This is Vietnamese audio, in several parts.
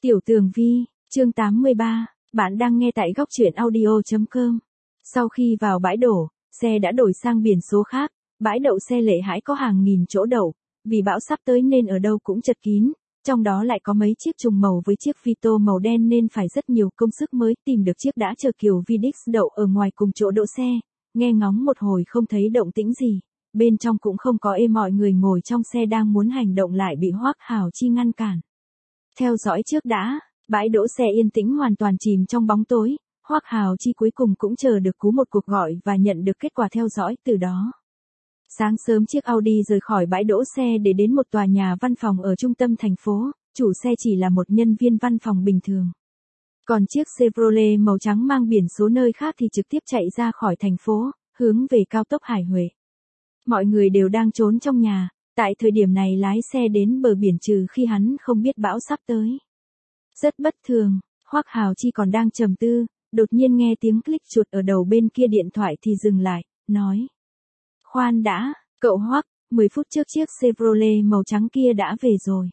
Tiểu Tường Vi, chương 83, bạn đang nghe tại góc truyện audio.com. Sau khi vào bãi đổ, xe đã đổi sang biển số khác, bãi đậu xe Lệ Hải có hàng nghìn chỗ đậu, vì bão sắp tới nên ở đâu cũng chật kín, trong đó lại có mấy chiếc trùng màu với chiếc Vito màu đen nên phải rất nhiều công sức mới tìm được chiếc đã chờ Kiều Vidix đậu ở ngoài cùng chỗ đỗ xe, nghe ngóng một hồi không thấy động tĩnh gì, bên trong cũng không có mọi người ngồi trong xe đang muốn hành động lại bị Hoắc Hào Chi ngăn cản. Theo dõi trước đã, bãi đỗ xe yên tĩnh hoàn toàn chìm trong bóng tối, Hoắc Hào Chi cuối cùng cũng chờ được cú một cuộc gọi và nhận được kết quả theo dõi từ đó. Sáng sớm chiếc Audi rời khỏi bãi đỗ xe để đến một tòa nhà văn phòng ở trung tâm thành phố, chủ xe chỉ là một nhân viên văn phòng bình thường. Còn chiếc Chevrolet màu trắng mang biển số nơi khác thì trực tiếp chạy ra khỏi thành phố, hướng về cao tốc Hải Huệ. Mọi người đều đang trốn trong nhà, tại thời điểm này lái xe đến bờ biển trừ khi hắn không biết bão sắp tới. Rất bất thường, Hoắc Hào Chi còn đang trầm tư, đột nhiên nghe tiếng click chuột ở đầu bên kia điện thoại thì dừng lại, nói. Khoan đã, cậu Hoắc, 10 phút trước chiếc Chevrolet màu trắng kia đã về rồi.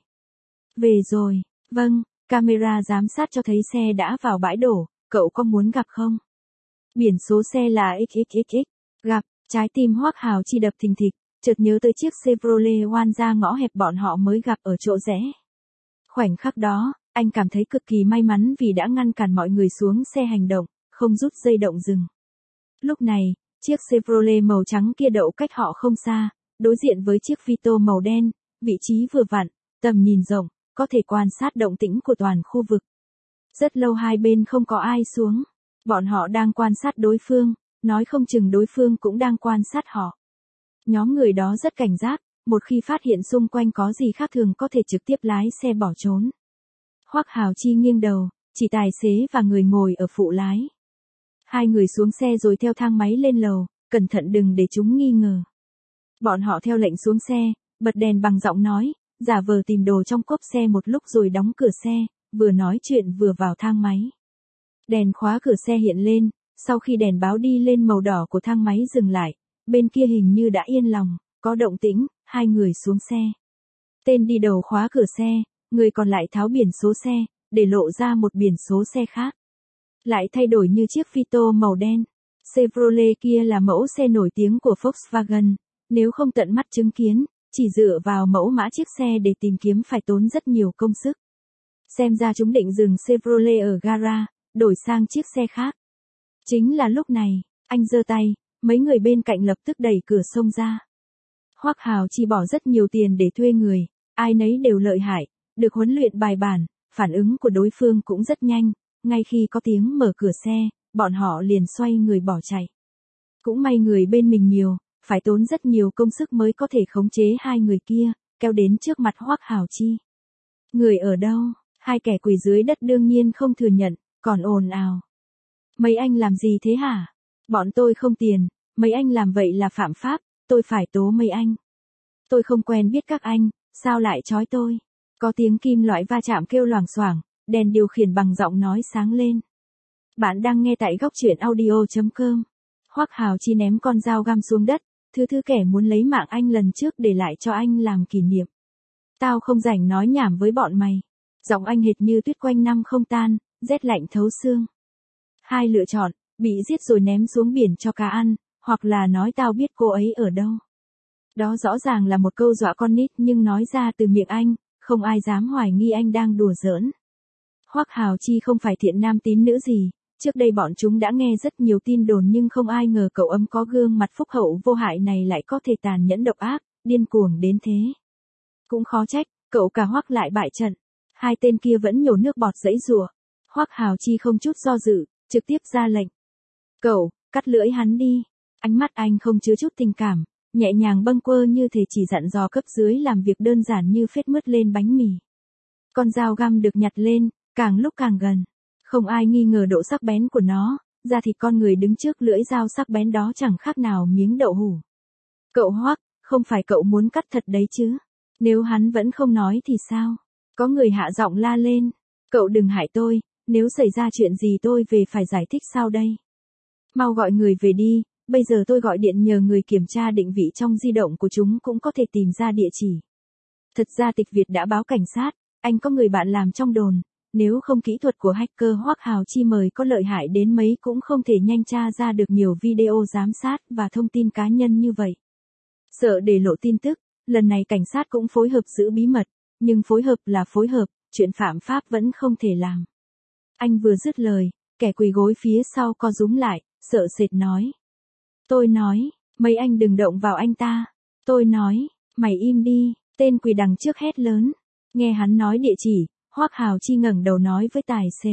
Về rồi, vâng, camera giám sát cho thấy xe đã vào bãi đổ, cậu có muốn gặp không? Biển số xe là XXXX, gặp, trái tim Hoắc Hào Chi đập thình thịch, chợt nhớ tới chiếc Chevrolet oan ra ngõ hẹp bọn họ mới gặp ở chỗ rẽ. Khoảnh khắc đó, anh cảm thấy cực kỳ may mắn vì đã ngăn cản mọi người xuống xe hành động, không rút dây động dừng. Lúc này, chiếc Chevrolet màu trắng kia đậu cách họ không xa, đối diện với chiếc Vito màu đen, vị trí vừa vặn, tầm nhìn rộng, có thể quan sát động tĩnh của toàn khu vực. Rất lâu hai bên không có ai xuống, bọn họ đang quan sát đối phương, nói không chừng đối phương cũng đang quan sát họ. Nhóm người đó rất cảnh giác, một khi phát hiện xung quanh có gì khác thường có thể trực tiếp lái xe bỏ trốn. Hoắc Hào Chi nghiêng đầu, chỉ tài xế và người ngồi ở phụ lái. Hai người xuống xe rồi theo thang máy lên lầu, cẩn thận đừng để chúng nghi ngờ. Bọn họ theo lệnh xuống xe, bật đèn bằng giọng nói, giả vờ tìm đồ trong cốp xe một lúc rồi đóng cửa xe, vừa nói chuyện vừa vào thang máy. Đèn khóa cửa xe hiện lên, sau khi đèn báo đi lên màu đỏ của thang máy dừng lại, bên kia hình như đã yên lòng, có động tĩnh, hai người xuống xe. Tên đi đầu khóa cửa xe, người còn lại tháo biển số xe, để lộ ra một biển số xe khác. Lại thay đổi như chiếc Vito màu đen. Chevrolet kia là mẫu xe nổi tiếng của Volkswagen, nếu không tận mắt chứng kiến, chỉ dựa vào mẫu mã chiếc xe để tìm kiếm phải tốn rất nhiều công sức. Xem ra chúng định dừng Chevrolet ở gara, đổi sang chiếc xe khác. Chính là lúc này, anh giơ tay, mấy người bên cạnh lập tức đẩy cửa xông ra. Hoắc Hào Chi bỏ rất nhiều tiền để thuê người, ai nấy đều lợi hại, được huấn luyện bài bản, phản ứng của đối phương cũng rất nhanh, ngay khi có tiếng mở cửa xe, bọn họ liền xoay người bỏ chạy. Cũng may người bên mình nhiều, phải tốn rất nhiều công sức mới có thể khống chế hai người kia, kéo đến trước mặt Hoắc Hào Chi. Người ở đâu? Hai kẻ quỳ dưới đất đương nhiên không thừa nhận, còn ồn ào. Mấy anh làm gì thế hả? Bọn tôi không tiền, mấy anh làm vậy là phạm pháp, tôi phải tố mấy anh. Tôi không quen biết các anh, sao lại trói tôi? Có tiếng kim loại va chạm kêu loảng xoảng, đèn điều khiển bằng giọng nói sáng lên. Bạn đang nghe tại góc truyện audio.com. Hoắc Hào Chi ném con dao găm xuống đất, thứ kẻ muốn lấy mạng anh lần trước để lại cho anh làm kỷ niệm. Tao không rảnh nói nhảm với bọn mày. Giọng anh hệt như tuyết quanh năm không tan, rét lạnh thấu xương. Hai lựa chọn, bị giết rồi ném xuống biển cho cá ăn, hoặc là nói tao biết cô ấy ở đâu. Đó rõ ràng là một câu dọa con nít nhưng nói ra từ miệng anh, không ai dám hoài nghi anh đang đùa giỡn. Hoắc Hào Chi không phải thiện nam tín nữ gì, trước đây bọn chúng đã nghe rất nhiều tin đồn nhưng không ai ngờ cậu ấm có gương mặt phúc hậu vô hại này lại có thể tàn nhẫn độc ác, điên cuồng đến thế. Cũng khó trách, cậu cả Hoắc lại bại trận. Hai tên kia vẫn nhổ nước bọt giãy giụa. Hoắc Hào Chi không chút do dự, trực tiếp ra lệnh. Cậu, cắt lưỡi hắn đi. Ánh mắt anh không chứa chút tình cảm, nhẹ nhàng bâng quơ như thể chỉ dặn dò cấp dưới làm việc đơn giản như phết mứt lên bánh mì. Con dao găm được nhặt lên, càng lúc càng gần. Không ai nghi ngờ độ sắc bén của nó, da thịt con người đứng trước lưỡi dao sắc bén đó chẳng khác nào miếng đậu hủ. Cậu Hoắc, không phải cậu muốn cắt thật đấy chứ? Nếu hắn vẫn không nói thì sao? Có người hạ giọng la lên. Cậu đừng hại tôi, nếu xảy ra chuyện gì tôi về phải giải thích sao đây? Mau gọi người về đi, bây giờ tôi gọi điện nhờ người kiểm tra định vị trong di động của chúng cũng có thể tìm ra địa chỉ. Thật ra Tịch Việt đã báo cảnh sát, anh có người bạn làm trong đồn, nếu không kỹ thuật của hacker Hoắc Hào Chi mời có lợi hại đến mấy cũng không thể nhanh tra ra được nhiều video giám sát và thông tin cá nhân như vậy. Sợ để lộ tin tức, lần này cảnh sát cũng phối hợp giữ bí mật, nhưng phối hợp là phối hợp, chuyện phạm pháp vẫn không thể làm. Anh vừa dứt lời, kẻ quỳ gối phía sau co rúm lại, sợ sệt nói. Tôi nói, mấy anh đừng động vào anh ta. Tôi nói, mày im đi, tên quỳ đằng trước hét lớn. Nghe hắn nói địa chỉ, Hoắc Hào Chi ngẩng đầu nói với tài xế.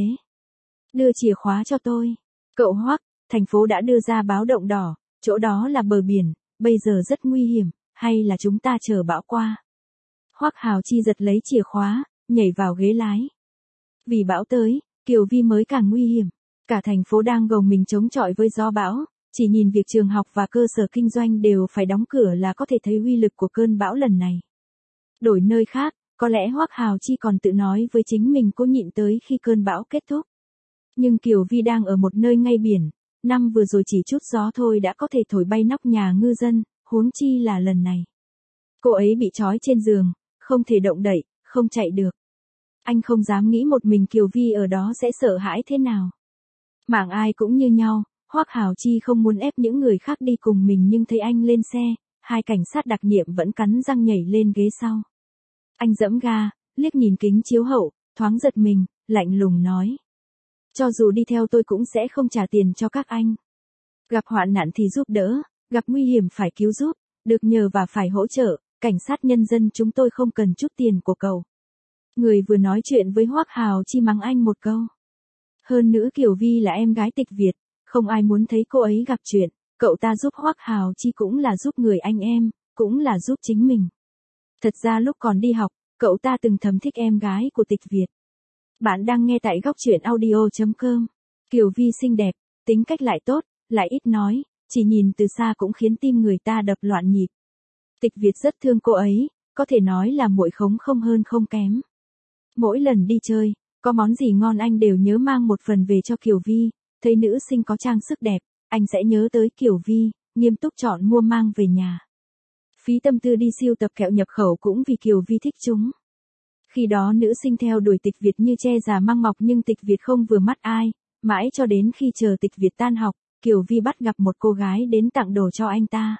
Đưa chìa khóa cho tôi. Cậu Hoắc, thành phố đã đưa ra báo động đỏ, chỗ đó là bờ biển, bây giờ rất nguy hiểm, hay là chúng ta chờ bão qua. Hoắc Hào Chi giật lấy chìa khóa, nhảy vào ghế lái. Vì bão tới, Kiều Vi mới càng nguy hiểm. Cả thành phố đang gồng mình chống chọi với gió bão, chỉ nhìn việc trường học và cơ sở kinh doanh đều phải đóng cửa là có thể thấy uy lực của cơn bão lần này. Đổi nơi khác, có lẽ Hoắc Hào Chi còn tự nói với chính mình cố nhịn tới khi cơn bão kết thúc. Nhưng Kiều Vi đang ở một nơi ngay biển, năm vừa rồi chỉ chút gió thôi đã có thể thổi bay nóc nhà ngư dân, huống chi là lần này. Cô ấy bị trói trên giường, không thể động đậy, không chạy được. Anh không dám nghĩ một mình Kiều Vi ở đó sẽ sợ hãi thế nào. Mạng ai cũng như nhau, Hoắc Hào Chi không muốn ép những người khác đi cùng mình nhưng thấy anh lên xe, hai cảnh sát đặc nhiệm vẫn cắn răng nhảy lên ghế sau. Anh giẫm ga, liếc nhìn kính chiếu hậu, thoáng giật mình, lạnh lùng nói. Cho dù đi theo tôi cũng sẽ không trả tiền cho các anh. Gặp hoạn nạn thì giúp đỡ, gặp nguy hiểm phải cứu giúp, được nhờ và phải hỗ trợ, cảnh sát nhân dân chúng tôi không cần chút tiền của cậu. Người vừa nói chuyện với Hoắc Hào Chi mắng anh một câu. Hơn nữa Kiều Vi là em gái tịch Việt, không ai muốn thấy cô ấy gặp chuyện, cậu ta giúp Hoắc Hào Chi cũng là giúp người anh em, cũng là giúp chính mình. Thật ra lúc còn đi học, cậu ta từng thầm thích em gái của tịch Việt. Bạn đang nghe tại góc truyện audio.com. Kiều Vi xinh đẹp, tính cách lại tốt, lại ít nói, chỉ nhìn từ xa cũng khiến tim người ta đập loạn nhịp. Tịch Việt rất thương cô ấy, có thể nói là muội khống không hơn không kém. Mỗi lần đi chơi, có món gì ngon anh đều nhớ mang một phần về cho Kiều Vi, thấy nữ sinh có trang sức đẹp, anh sẽ nhớ tới Kiều Vi, nghiêm túc chọn mua mang về nhà. Phí tâm tư đi siêu tập kẹo nhập khẩu cũng vì Kiều Vi thích chúng. Khi đó nữ sinh theo đuổi tịch Việt như tre già măng mọc nhưng tịch Việt không vừa mắt ai, mãi cho đến khi chờ tịch Việt tan học, Kiều Vi bắt gặp một cô gái đến tặng đồ cho anh ta.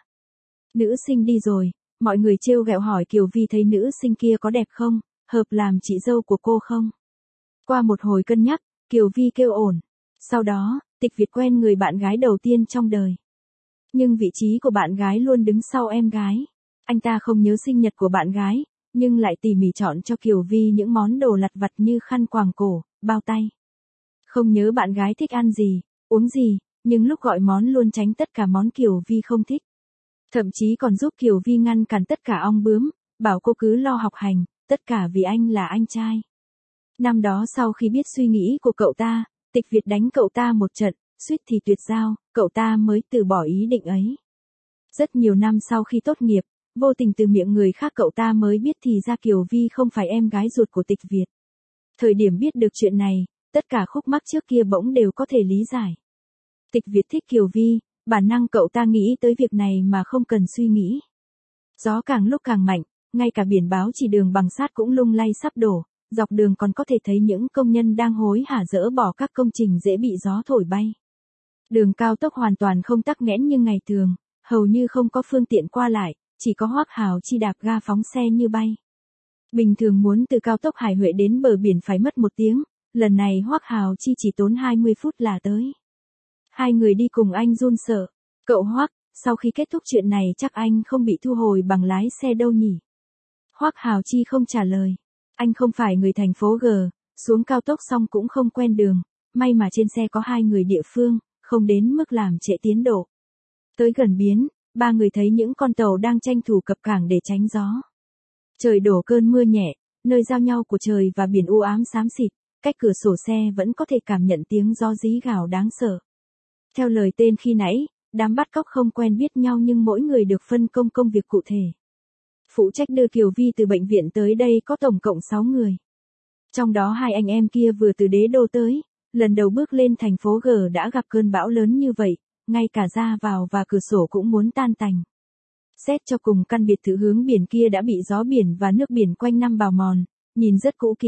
Nữ sinh đi rồi, mọi người trêu ghẹo hỏi Kiều Vi thấy nữ sinh kia có đẹp không, hợp làm chị dâu của cô không. Qua một hồi cân nhắc, Kiều Vi kêu ổn. Sau đó, tịch Việt quen người bạn gái đầu tiên trong đời. Nhưng vị trí của bạn gái luôn đứng sau em gái. Anh ta không nhớ sinh nhật của bạn gái, nhưng lại tỉ mỉ chọn cho Kiều Vi những món đồ lặt vặt như khăn quàng cổ, bao tay. Không nhớ bạn gái thích ăn gì, uống gì, nhưng lúc gọi món luôn tránh tất cả món Kiều Vi không thích. Thậm chí còn giúp Kiều Vi ngăn cản tất cả ong bướm, bảo cô cứ lo học hành, tất cả vì anh là anh trai. Năm đó sau khi biết suy nghĩ của cậu ta, tịch Việt đánh cậu ta một trận, suýt thì tuyệt giao, cậu ta mới từ bỏ ý định ấy. Rất nhiều năm sau khi tốt nghiệp, vô tình từ miệng người khác cậu ta mới biết thì ra Kiều Vi không phải em gái ruột của tịch Việt. Thời điểm biết được chuyện này, tất cả khúc mắc trước kia bỗng đều có thể lý giải. Tịch Việt thích Kiều Vi, bản năng cậu ta nghĩ tới việc này mà không cần suy nghĩ. Gió càng lúc càng mạnh, ngay cả biển báo chỉ đường bằng sắt cũng lung lay sắp đổ, dọc đường còn có thể thấy những công nhân đang hối hả dỡ bỏ các công trình dễ bị gió thổi bay. Đường cao tốc hoàn toàn không tắc nghẽn như ngày thường, hầu như không có phương tiện qua lại, chỉ có Hoắc Hào Chi đạp ga phóng xe như bay. Bình thường muốn từ cao tốc Hải Huệ đến bờ biển phải mất 1 tiếng, lần này Hoắc Hào Chi chỉ tốn 20 phút là tới. Hai người đi cùng anh run sợ. Cậu Hoắc, sau khi kết thúc chuyện này chắc anh không bị thu hồi bằng lái xe đâu nhỉ? Hoắc Hào Chi không trả lời. Anh không phải người thành phố G, xuống cao tốc xong cũng không quen đường, may mà trên xe có 2 người địa phương, không đến mức làm trễ tiến độ. Tới gần biến, 3 người thấy những con tàu đang tranh thủ cập cảng để tránh gió. Trời đổ cơn mưa nhẹ, nơi giao nhau của trời và biển u ám xám xịt, cách cửa sổ xe vẫn có thể cảm nhận tiếng gió rí gào đáng sợ. Theo lời tên khi nãy, đám bắt cóc không quen biết nhau nhưng mỗi người được phân công công việc cụ thể. Phụ trách đưa Kiều Vi từ bệnh viện tới đây có tổng cộng 6 người. Trong đó 2 anh em kia vừa từ Đế Đô tới, lần đầu bước lên thành phố G đã gặp cơn bão lớn như vậy, ngay cả ra vào và cửa sổ cũng muốn tan tành. Xét cho cùng căn biệt thự hướng biển kia đã bị gió biển và nước biển quanh năm bào mòn, nhìn rất cũ kỹ,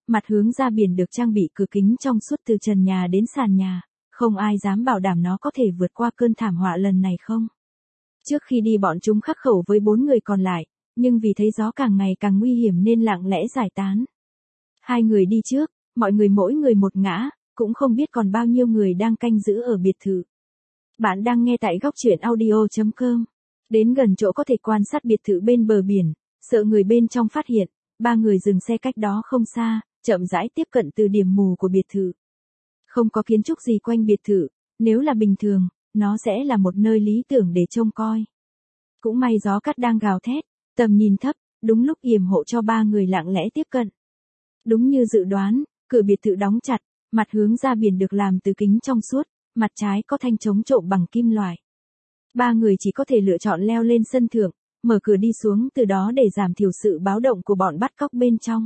mặt hướng ra biển được trang bị cửa kính trong suốt từ trần nhà đến sàn nhà, không ai dám bảo đảm nó có thể vượt qua cơn thảm họa lần này không. Trước khi đi bọn chúng khắc khẩu với 4 người còn lại, nhưng vì thấy gió càng ngày càng nguy hiểm nên lặng lẽ giải tán. 2 người đi trước, mọi người mỗi người một ngã, cũng không biết còn bao nhiêu người đang canh giữ ở biệt thự. Bạn đang nghe tại góc truyện audio.com. Đến gần chỗ có thể quan sát biệt thự bên bờ biển, sợ người bên trong phát hiện, 3 người dừng xe cách đó không xa, chậm rãi tiếp cận từ điểm mù của biệt thự. Không có kiến trúc gì quanh biệt thự, nếu là bình thường, nó sẽ là một nơi lý tưởng để trông coi. Cũng may gió cát đang gào thét, tầm nhìn thấp, đúng lúc yểm hộ cho 3 người lặng lẽ tiếp cận. Đúng như dự đoán, cửa biệt thự đóng chặt, mặt hướng ra biển được làm từ kính trong suốt, mặt trái có thanh chống trộm bằng kim loại. 3 người chỉ có thể lựa chọn leo lên sân thượng, mở cửa đi xuống từ đó để giảm thiểu sự báo động của bọn bắt cóc bên trong.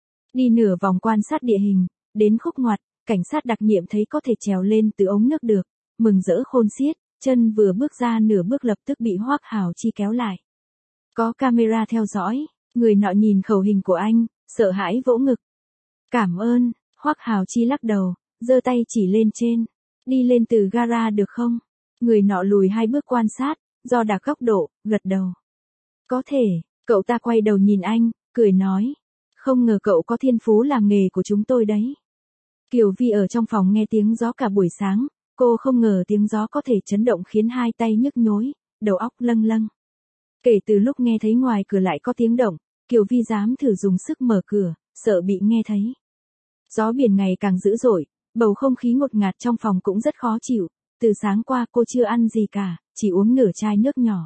Đi nửa vòng quan sát địa hình, đến khúc ngoặt, cảnh sát đặc nhiệm thấy có thể trèo lên từ ống nước được, mừng rỡ khôn xiết, chân vừa bước ra nửa bước lập tức bị Hoắc Hào Chi kéo lại. Có camera theo dõi, người nọ nhìn khẩu hình của anh, sợ hãi vỗ ngực. Cảm ơn, Hoắc Hào Chi lắc đầu, giơ tay chỉ lên trên. Đi lên từ gara được không? Người nọ lùi 2 bước quan sát, do đạc góc độ, gật đầu. Có thể, cậu ta quay đầu nhìn anh, cười nói. Không ngờ cậu có thiên phú làm nghề của chúng tôi đấy. Kiều Vi ở trong phòng nghe tiếng gió cả buổi sáng, cô không ngờ tiếng gió có thể chấn động khiến 2 tay nhức nhối, đầu óc lâng lâng. Kể từ lúc nghe thấy ngoài cửa lại có tiếng động, Kiều Vi dám thử dùng sức mở cửa, sợ bị nghe thấy. Gió biển ngày càng dữ dội, bầu không khí ngột ngạt trong phòng cũng rất khó chịu, từ sáng qua cô chưa ăn gì cả, chỉ uống nửa chai nước nhỏ.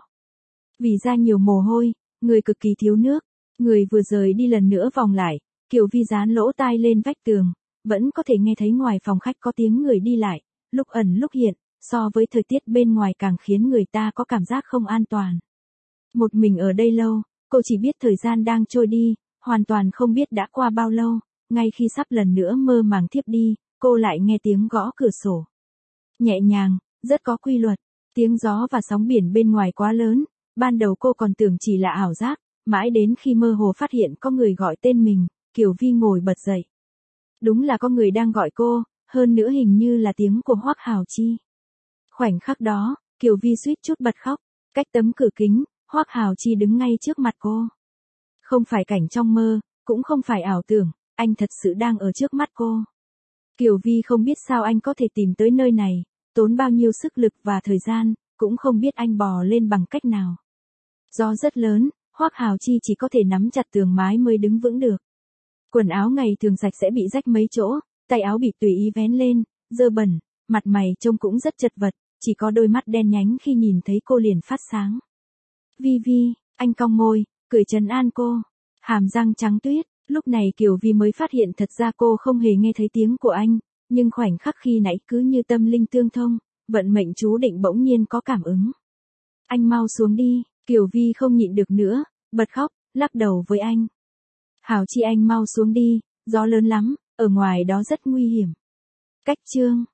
Vì ra nhiều mồ hôi, người cực kỳ thiếu nước, người vừa rời đi lần nữa vòng lại, Kiều Vi dán lỗ tai lên vách tường, vẫn có thể nghe thấy ngoài phòng khách có tiếng người đi lại, lúc ẩn lúc hiện, so với thời tiết bên ngoài càng khiến người ta có cảm giác không an toàn. Một mình ở đây lâu, cô chỉ biết thời gian đang trôi đi, hoàn toàn không biết đã qua bao lâu, ngay khi sắp lần nữa mơ màng thiếp đi, cô lại nghe tiếng gõ cửa sổ. Nhẹ nhàng, rất có quy luật, tiếng gió và sóng biển bên ngoài quá lớn, ban đầu cô còn tưởng chỉ là ảo giác, mãi đến khi mơ hồ phát hiện có người gọi tên mình, Kiều Vi ngồi bật dậy. Đúng là có người đang gọi cô, hơn nữa hình như là tiếng của Hoắc Hào Chi. Khoảnh khắc đó, Kiều Vi suýt chút bật khóc, cách tấm cửa kính, Hoắc Hào Chi đứng ngay trước mặt cô. Không phải cảnh trong mơ, cũng không phải ảo tưởng, anh thật sự đang ở trước mắt cô. Kiều Vi không biết sao anh có thể tìm tới nơi này, tốn bao nhiêu sức lực và thời gian, cũng không biết anh bò lên bằng cách nào. Gió rất lớn, Hoắc Hào Chi chỉ có thể nắm chặt tường mái mới đứng vững được. Quần áo ngày thường sạch sẽ bị rách mấy chỗ, tay áo bị tùy ý vén lên, dơ bẩn, mặt mày trông cũng rất chật vật, chỉ có đôi mắt đen nhánh khi nhìn thấy cô liền phát sáng. Vi Vi, anh cong môi, cười trấn an cô, hàm răng trắng tuyết, lúc này Kiều Vi mới phát hiện thật ra cô không hề nghe thấy tiếng của anh, nhưng khoảnh khắc khi nãy cứ như tâm linh tương thông, vận mệnh chú định bỗng nhiên có cảm ứng. Anh mau xuống đi, Kiều Vi không nhịn được nữa, bật khóc, lắc đầu với anh. Hào Chi anh mau xuống đi, gió lớn lắm, ở ngoài đó rất nguy hiểm. Cách chương